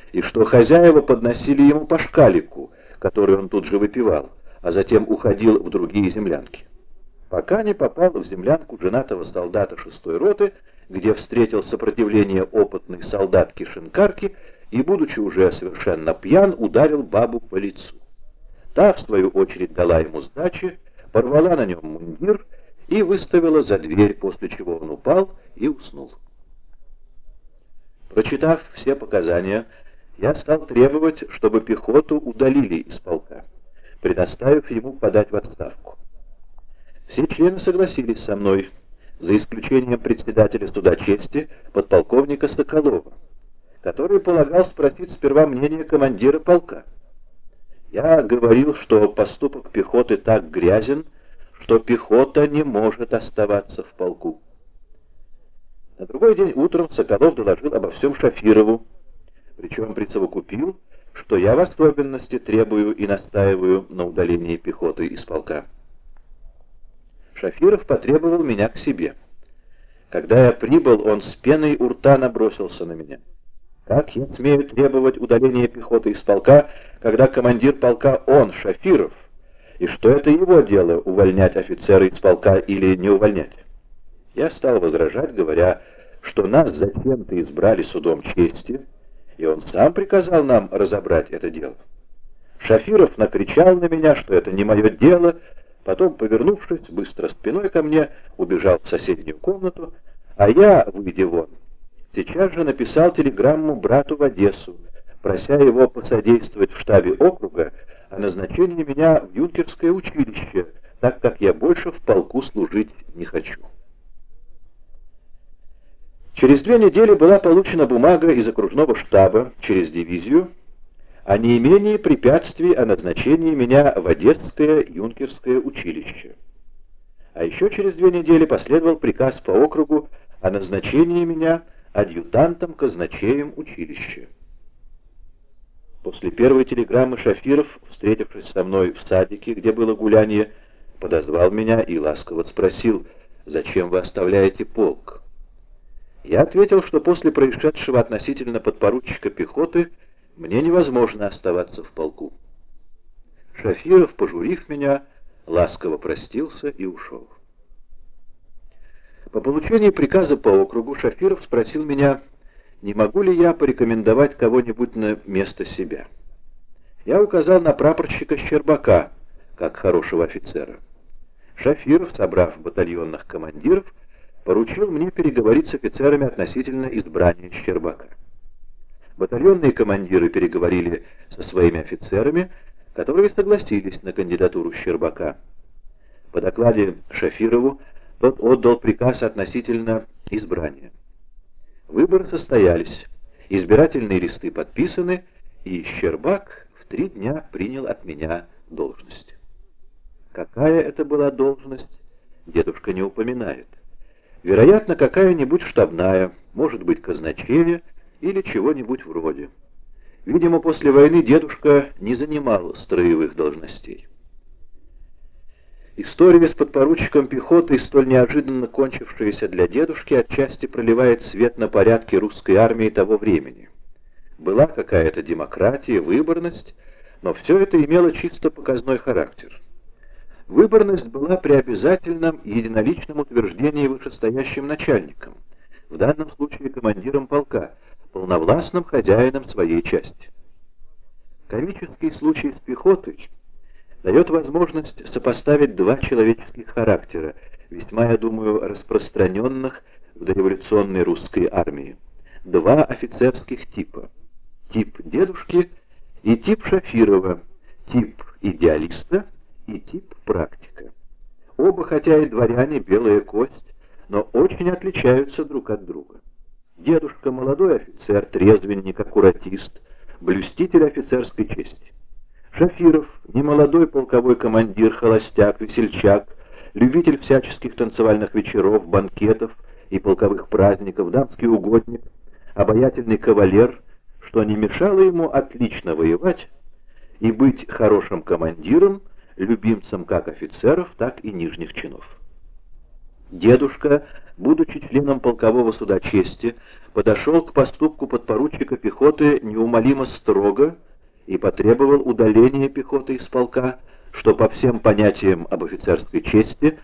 и что хозяева подносили ему по шкалику, который он тут же выпивал, а затем уходил в другие землянки. Пока не попал в землянку женатого солдата 6-й роты, где встретил сопротивление опытной солдатки-шинкарки и, будучи уже совершенно пьян, ударил бабу по лицу. Та, в свою очередь, дала ему сдачи, порвала на нем мундир и выставила за дверь, после чего он упал и уснул. Прочитав все показания, я стал требовать, чтобы пехоту удалили из полка, предоставив ему подать в отставку. Все члены согласились со мной, за исключением председателя суда чести, подполковника Соколова, который полагал спросить сперва мнение командира полка. Я говорил, что поступок пехоты так грязен, что пехота не может оставаться в полку. На другой день утром Соколов доложил обо всем Шафирову, причем присовокупил, что я в особенности требую и настаиваю на удалении пехоты из полка. Шафиров потребовал меня к себе. Когда я прибыл, он с пеной у рта набросился на меня. Как я смею требовать удаления пехоты из полка, когда командир полка он, Шафиров, и что это его дело увольнять офицера из полка или не увольнять? Я стал возражать, говоря, что нас зачем-то избрали судом чести, и он сам приказал нам разобрать это дело. Шафиров накричал на меня, что это не мое дело, потом, повернувшись, быстро спиной ко мне, убежал в соседнюю комнату, а я, выйдя вон, сейчас же написал телеграмму брату в Одессу, прося его посодействовать в штабе округа о назначении меня в юнкерское училище, так как я больше в полку служить не хочу. Через 2 недели была получена бумага из окружного штаба через дивизию о неимении препятствий о назначении меня в Одесское юнкерское училище. А еще через 2 недели последовал приказ по округу о назначении меня адъютантом-казначеем училища. После первой телеграммы Шафиров, встретившись со мной в садике, где было гулянье, подозвал меня и ласково спросил: «Зачем вы оставляете полк?» Я ответил, что после происшедшего относительно подпоручика пехоты мне невозможно оставаться в полку. Шафиров, пожурив меня, ласково простился и ушел. По получении приказа по округу Шафиров спросил меня, не могу ли я порекомендовать кого-нибудь на место себя. Я указал на прапорщика Щербака, как хорошего офицера. Шафиров, собрав батальонных командиров, поручил мне переговорить с офицерами относительно избрания Щербака. Батальонные командиры переговорили со своими офицерами, которые согласились на кандидатуру Щербака. По докладе Шафирову тот отдал приказ относительно избрания. Выборы состоялись, избирательные листы подписаны, и Щербак в 3 дня принял от меня должность. Какая это была должность, дедушка не упоминает. Вероятно, какая-нибудь штабная, может быть, казначея или чего-нибудь вроде. Видимо, после войны дедушка не занимал строевых должностей. История с подпоручиком пехоты, столь неожиданно кончившаяся для дедушки, отчасти проливает свет на порядки русской армии того времени. Была какая-то демократия, выборность, но все это имело чисто показной характер. Выборность была при обязательном и единоличном утверждении вышестоящим начальником, в данном случае командиром полка, полновластным хозяином своей части. Комический случай с пехотой дает возможность сопоставить 2 человеческих характера, весьма, я думаю, распространенных в дореволюционной русской армии. 2 офицерских типа. Тип дедушки и тип Шафирова, тип идеалиста и тип практика. Оба, хотя и дворяне, белая кость, но очень отличаются друг от друга. Дедушка — молодой офицер, трезвенник, аккуратист, блюститель офицерской чести. Шафиров — немолодой полковой командир, холостяк, весельчак, любитель всяческих танцевальных вечеров, банкетов и полковых праздников, дамский угодник, обаятельный кавалер, что не мешало ему отлично воевать и быть хорошим командиром, любимцем как офицеров, так и нижних чинов. Дедушка, будучи членом полкового суда чести, подошел к поступку подпоручика пехоты неумолимо строго и потребовал удаления пехоты из полка, что по всем понятиям об офицерской чести